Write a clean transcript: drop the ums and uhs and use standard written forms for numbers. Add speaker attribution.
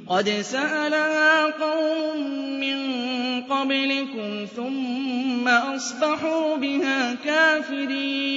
Speaker 1: قَدْ سَأَلَهَا قَوْمٌ مِّن قَبْلِكُمْ ثُمَّ أَصْبَحُوا بِهَا كَافِرِينَ